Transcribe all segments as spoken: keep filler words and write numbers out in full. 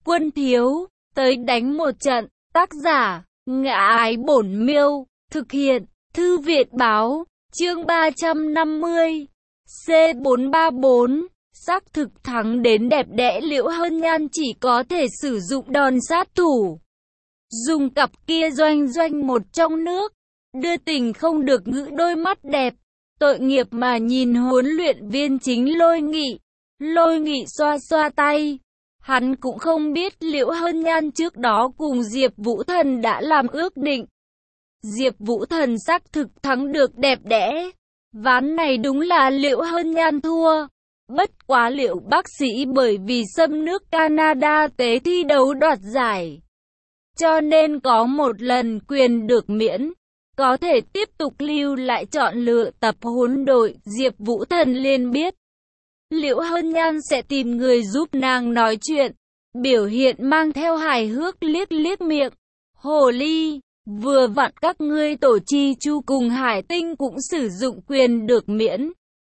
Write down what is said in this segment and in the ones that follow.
Quân thiếu, tới đánh một trận. Tác giả, Ngã Ái Bổn Miêu. Thực hiện, Thư viện báo. Chương ba trăm năm mươi. C bốn ba bốn. Xác thực thắng đến đẹp đẽ, Liễu Hân Nhan chỉ có thể sử dụng đòn sát thủ. Dùng cặp kia doanh doanh một trong nước. Đưa tình không được ngữ đôi mắt đẹp. Tội nghiệp mà nhìn huấn luyện viên chính Lôi Nghị. Lôi Nghị xoa xoa tay. Hắn cũng không biết Liễu Hân Nhan trước đó cùng Diệp Vũ Thần đã làm ước định. Diệp Vũ Thần xác thực thắng được đẹp đẽ. Ván này đúng là Liễu Hân Nhan thua. Bất quá Liễu bác sĩ bởi vì xâm nước Canada tế thi đấu đoạt giải, cho nên có một lần quyền được miễn, có thể tiếp tục lưu lại chọn lựa tập huấn đội. Diệp Vũ Thần liền biết Liễu Hân Nhan sẽ tìm người giúp nàng nói chuyện, biểu hiện mang theo hài hước liếc liếc miệng. Hồ ly, vừa vặn các ngươi Tổ Chi Chu cùng Hải Tinh cũng sử dụng quyền được miễn,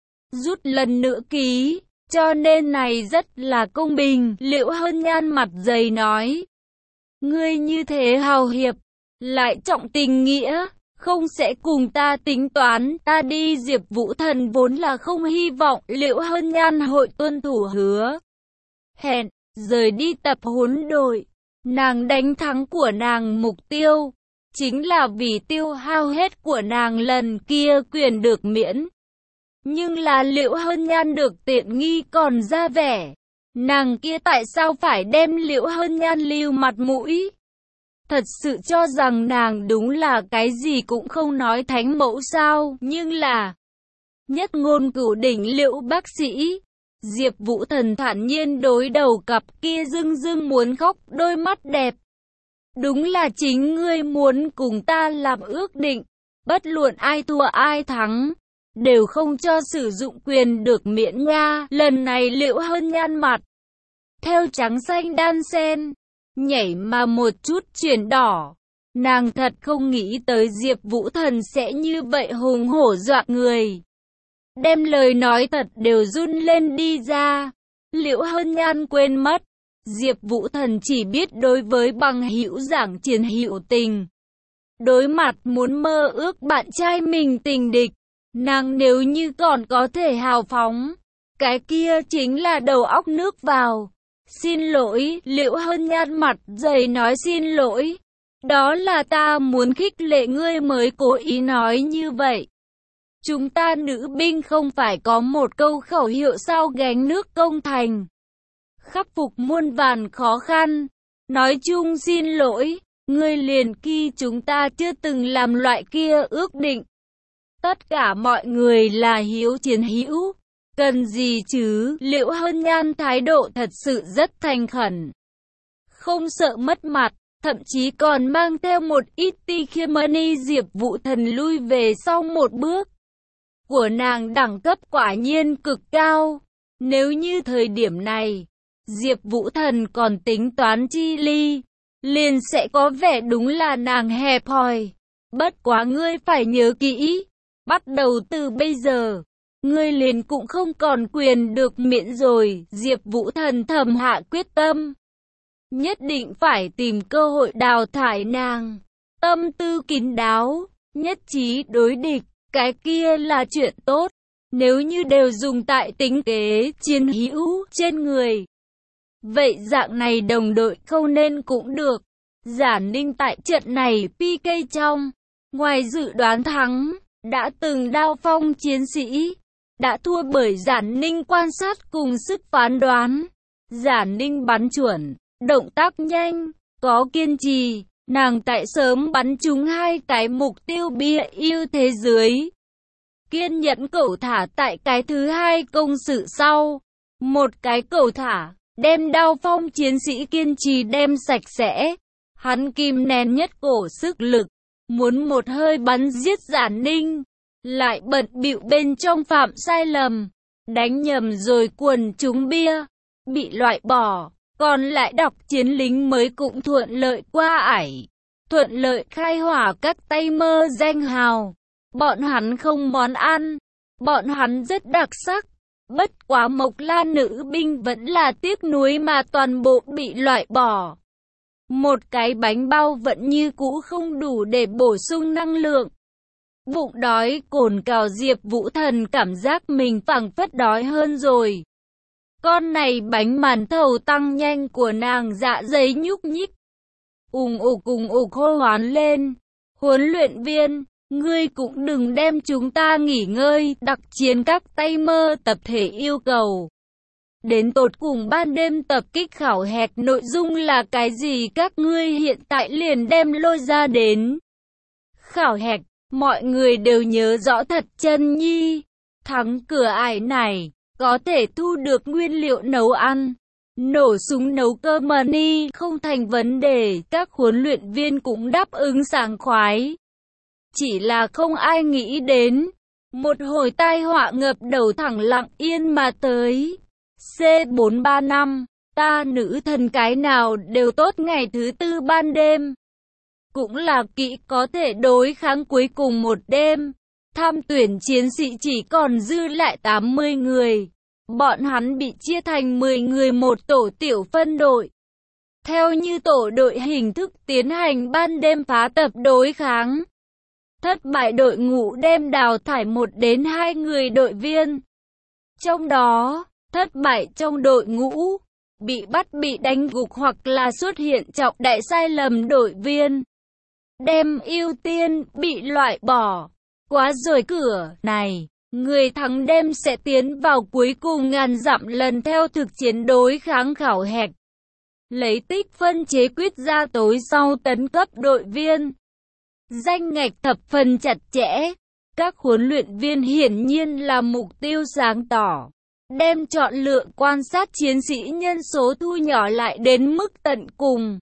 rút lần nữa ký, cho nên này rất là công bình. Liễu Hân Nhan mặt dày nói, ngươi như thế hào hiệp, lại trọng tình nghĩa, không sẽ cùng ta tính toán, ta đi. Diệp Vũ Thần vốn là không hy vọng Liễu Hân Nhan hội tuân thủ hứa hẹn, rời đi tập huấn đội. Nàng đánh thắng của nàng mục tiêu, chính là vì tiêu hao hết của nàng lần kia quyền được miễn. Nhưng là Liễu Hân Nhan được tiện nghi còn ra vẻ. Nàng kia tại sao phải đem Liễu Hân Nhan lưu mặt mũi? Thật sự cho rằng nàng đúng là cái gì cũng không nói thánh mẫu sao? Nhưng là nhất ngôn cửu đỉnh Liễu bác sĩ. Diệp Vũ Thần thản nhiên đối đầu cặp kia dưng dưng muốn khóc đôi mắt đẹp. Đúng là chính ngươi muốn cùng ta làm ước định, bất luận ai thua ai thắng, đều không cho sử dụng quyền được miễn nga. Lần này Liễu Hân Nhan mặt theo trắng xanh đan xen, nhảy mà một chút chuyển đỏ. Nàng thật không nghĩ tới Diệp Vũ Thần sẽ như vậy hùng hổ dọa người, đem lời nói thật đều run lên đi ra. Liễu Hân Nhan quên mất, Diệp Vũ Thần chỉ biết đối với bằng hữu giảng chiến hữu tình. Đối mặt muốn mơ ước bạn trai mình tình địch, nàng nếu như còn có thể hào phóng, cái kia chính là đầu óc nước vào. Xin lỗi, Liễu Hân Nhan mặt dày nói xin lỗi. Đó là ta muốn khích lệ ngươi mới cố ý nói như vậy. Chúng ta nữ binh không phải có một câu khẩu hiệu sao, gánh nước công thành, khắc phục muôn vàn khó khăn. Nói chung xin lỗi, ngươi liền khi chúng ta chưa từng làm loại kia ước định. Tất cả mọi người là hiếu chiến hữu, cần gì chứ? Liễu Hân Nhan thái độ thật sự rất thành khẩn, không sợ mất mặt, thậm chí còn mang theo một ít ti khiêm money. Diệp Vũ Thần lui về sau một bước. Của nàng đẳng cấp quả nhiên cực cao. Nếu như thời điểm này Diệp Vũ Thần còn tính toán chi ly, liền sẽ có vẻ đúng là nàng hẹp hòi. Bất quá ngươi phải nhớ kỹ, bắt đầu từ bây giờ, ngươi liền cũng không còn quyền được miễn rồi. Diệp Vũ Thần thầm hạ quyết tâm, nhất định phải tìm cơ hội đào thải nàng. Tâm tư kín đáo, nhất trí đối địch, cái kia là chuyện tốt. Nếu như đều dùng tại tính kế chiến hữu trên người, vậy dạng này đồng đội không nên cũng được. Giản Ninh tại trận này pê ca trong, ngoài dự đoán thắng, đã từng đao phong chiến sĩ, đã thua bởi Giản Ninh quan sát cùng sức phán đoán. Giản Ninh bắn chuẩn, động tác nhanh, có kiên trì, nàng tại sớm bắn trúng hai cái mục tiêu bia ưu thế dưới. Kiên nhẫn cẩu thả tại cái thứ hai công sự sau, một cái cẩu thả, đem đao phong chiến sĩ kiên trì đem sạch sẽ. Hắn kìm nén nhất cổ sức lực, muốn một hơi bắn giết Giản Ninh, lại bận bịu bên trong phạm sai lầm, đánh nhầm rồi quần trúng bia, bị loại bỏ. Còn lại đọc chiến lính mới cũng thuận lợi qua ải, thuận lợi khai hỏa các tay mơ danh hào. Bọn hắn không món ăn, bọn hắn rất đặc sắc, Bất quá Mộc La nữ binh vẫn là tiếc nuối mà toàn bộ bị loại bỏ. Một cái bánh bao vẫn như cũ không đủ để bổ sung năng lượng. Bụng đói cồn cào, Diệp Vũ Thần cảm giác mình phảng phất đói hơn rồi. Con này bánh màn thầu tăng nhanh của nàng dạ dày nhúc nhích. Ùng ục ùng ục hô hoán lên. Huấn luyện viên, ngươi cũng đừng đem chúng ta nghỉ ngơi, đặc chiến các tay mơ tập thể yêu cầu. Đến tột cùng ban đêm tập kích khảo hạch nội dung là cái gì các ngươi hiện tại liền đem lôi ra đến. Khảo hạch, mọi người đều nhớ rõ thật chân nhi. Thắng cửa ải này, có thể thu được nguyên liệu nấu ăn. Nổ súng nấu cơm money không thành vấn đề, các huấn luyện viên cũng đáp ứng sảng khoái. Chỉ là không ai nghĩ đến, một hồi tai họa ngập đầu thẳng lặng yên mà tới. C bốn ba năm, ta nữ thần cái nào đều tốt ngày thứ tư ban đêm. Cũng là kỹ có thể đối kháng cuối cùng một đêm. Tham tuyển chiến sĩ chỉ còn dư lại tám mươi người. Bọn hắn bị chia thành mười người một tổ tiểu phân đội. Theo như tổ đội hình thức tiến hành ban đêm phá tập đối kháng. Thất bại đội ngũ đem đào thải một đến hai người đội viên. Trong đó, thất bại trong đội ngũ, bị bắt bị đánh gục hoặc là xuất hiện trọng đại sai lầm đội viên. Đem ưu tiên bị loại bỏ. Quá rồi cửa này, người thắng đêm sẽ tiến vào cuối cùng ngàn dặm lần theo thực chiến đối kháng khảo hạch. Lấy tích phân chế quyết ra tối sau tấn cấp đội viên. Danh ngạch thập phần chặt chẽ. Các huấn luyện viên hiển nhiên là mục tiêu sáng tỏ. Đem chọn lựa quan sát chiến sĩ nhân số thu nhỏ lại đến mức tận cùng.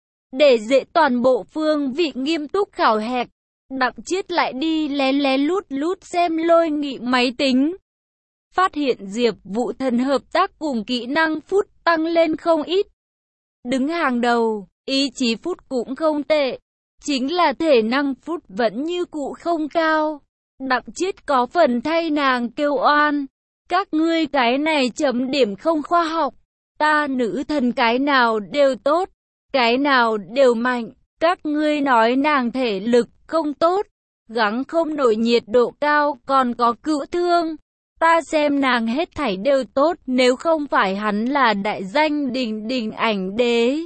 Để dễ toàn bộ phương vị nghiêm túc khảo hạch. Đặng Chiết lại đi lén lén lút lút xem lôi nghị máy tính. Phát hiện Diệp Vũ Thần hợp tác cùng kỹ năng phút tăng lên không ít. Đứng hàng đầu, ý chí phút cũng không tệ. Chính là thể năng phút vẫn như cũ không cao. Đặng Chiết có phần thay nàng kêu oan. Các ngươi cái này chấm điểm không khoa học. Ta nữ thần cái nào đều tốt, cái nào đều mạnh. Các ngươi nói nàng thể lực không tốt, gắng không nổi nhiệt độ cao, còn có cữu thương. Ta xem nàng hết thảy đều tốt, nếu không phải hắn là đại danh đình đình ảnh đế.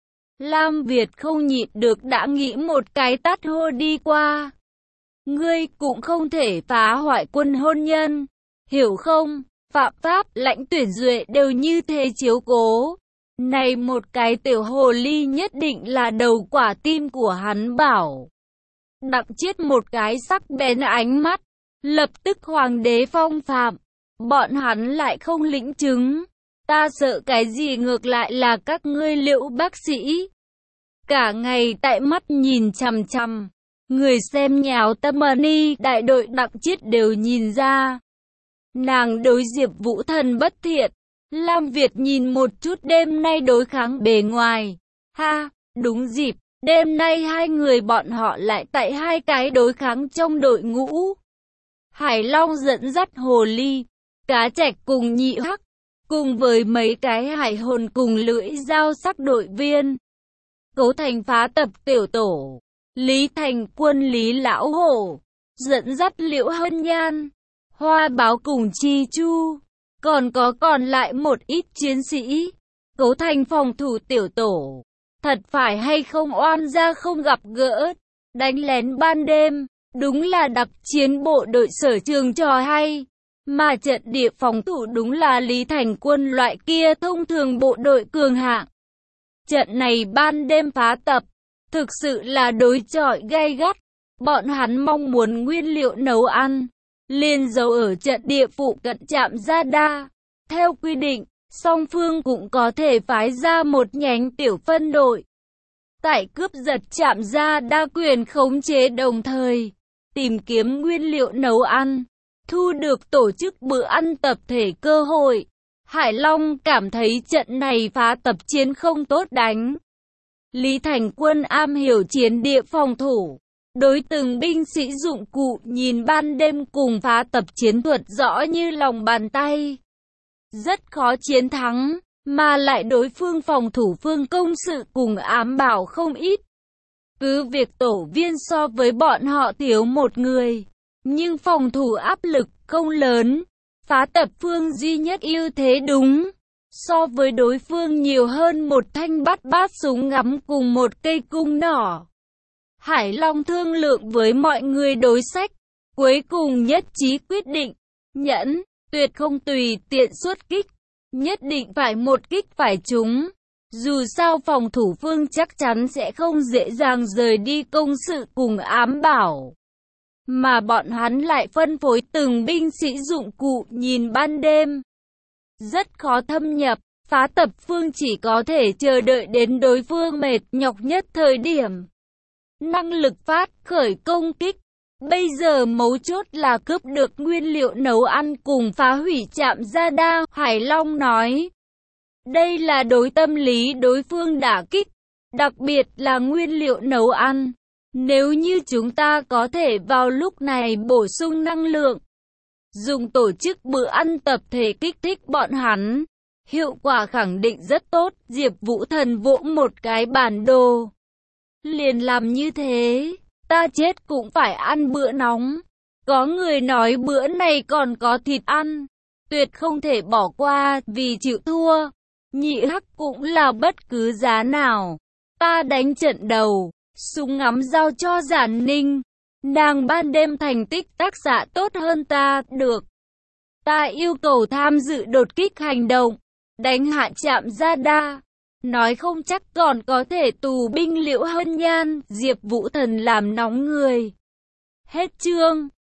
Lam Việt không nhịn được đã nghĩ một cái tát hô đi qua. Ngươi cũng không thể phá hoại quân hôn nhân, hiểu không? Phạm pháp, lãnh tuyển duệ đều như thế chiếu cố. Này một cái tiểu hồ ly nhất định là đầu quả tim của hắn bảo. Đặng Chiết một cái sắc bén ánh mắt, lập tức hoàng đế phong phạm. Bọn hắn lại không lĩnh chứng. Ta sợ cái gì ngược lại là các ngươi Liễu bác sĩ. Cả ngày tại mắt nhìn chằm chằm. Người xem nhào tâm money đại đội Đặng Chiết đều nhìn ra. Nàng đối Diệp Vũ Thần bất thiện. Lam Việt nhìn một chút đêm nay đối kháng bề ngoài. Ha, đúng dịp, đêm nay hai người bọn họ lại tại hai cái đối kháng trong đội ngũ. Hải Long dẫn dắt hồ ly, cá trạch cùng nhị hắc, cùng với mấy cái hải hồn cùng lưỡi dao sắc đội viên. Cấu thành phá tập tiểu tổ, Lý Thành Quân Lý Lão Hổ, dẫn dắt Liễu Hân Nhan, Hoa Báo cùng Chi Chu. Còn có còn lại một ít chiến sĩ, cấu thành phòng thủ tiểu tổ. Thật phải hay không oan gia không gặp gỡ, đánh lén ban đêm, đúng là đặc chiến bộ đội sở trường trò hay. Mà trận địa phòng thủ đúng là Lý Thành Quân loại kia thông thường bộ đội cường hạng. Trận này ban đêm phá tập, thực sự là đối chọi gay gắt. Bọn hắn mong muốn nguyên liệu nấu ăn. Liên dấu ở trận địa phụ cận trạm gia đa. Theo quy định, song phương cũng có thể phái ra một nhánh tiểu phân đội. Tại cướp giật trạm gia đa quyền khống chế đồng thời, tìm kiếm nguyên liệu nấu ăn, thu được tổ chức bữa ăn tập thể cơ hội. Hải Long cảm thấy trận này phá tập chiến không tốt đánh. Lý Thành Quân am hiểu chiến địa phòng thủ. Đối từng binh sĩ dụng cụ nhìn ban đêm cùng phá tập chiến thuật rõ như lòng bàn tay. rất khó chiến thắng, mà lại đối phương phòng thủ phương công sự cùng ám bảo không ít. Cứ việc tổ viên so với bọn họ thiếu một người, nhưng phòng thủ áp lực không lớn. Phá tập phương duy nhất ưu thế đúng, so với đối phương nhiều hơn một thanh bắt bát súng ngắm cùng một cây cung nỏ. Hải Long thương lượng với mọi người đối sách, cuối cùng nhất trí quyết định, nhẫn, tuyệt không tùy tiện xuất kích, nhất định phải một kích phải trúng. Dù sao phòng thủ phương chắc chắn sẽ không dễ dàng rời đi công sự cùng ám bảo. Mà bọn hắn lại phân phối từng binh sĩ dụng cụ nhìn ban đêm. Rất khó thâm nhập, phá tập phương chỉ có thể chờ đợi đến đối phương mệt nhọc nhất thời điểm. Năng lực phát khởi công kích. Bây giờ mấu chốt là cướp được nguyên liệu nấu ăn cùng phá hủy trạm radar, Hải Long nói. Đây là đối tâm lý đối phương đả kích, đặc biệt là nguyên liệu nấu ăn. Nếu như chúng ta có thể vào lúc này bổ sung năng lượng, dùng tổ chức bữa ăn tập thể kích thích bọn hắn, hiệu quả khẳng định rất tốt. Diệp Vũ Thần vỗ một cái bản đồ. Liền làm như thế, ta chết cũng phải ăn bữa nóng. Có người nói bữa này còn có thịt ăn, tuyệt không thể bỏ qua vì chịu thua. Nhị Hắc cũng là bất cứ giá nào. Ta đánh trận đầu, súng ngắm giao cho Giản Ninh. Nàng ban đêm thành tích tác giả tốt hơn ta, được. Ta yêu cầu tham dự đột kích hành động, đánh hạ trạm radar. Nói không chắc còn có thể tù binh Liễu Hân Nhan. Diệp Vũ Thần làm nóng người. Hết chương.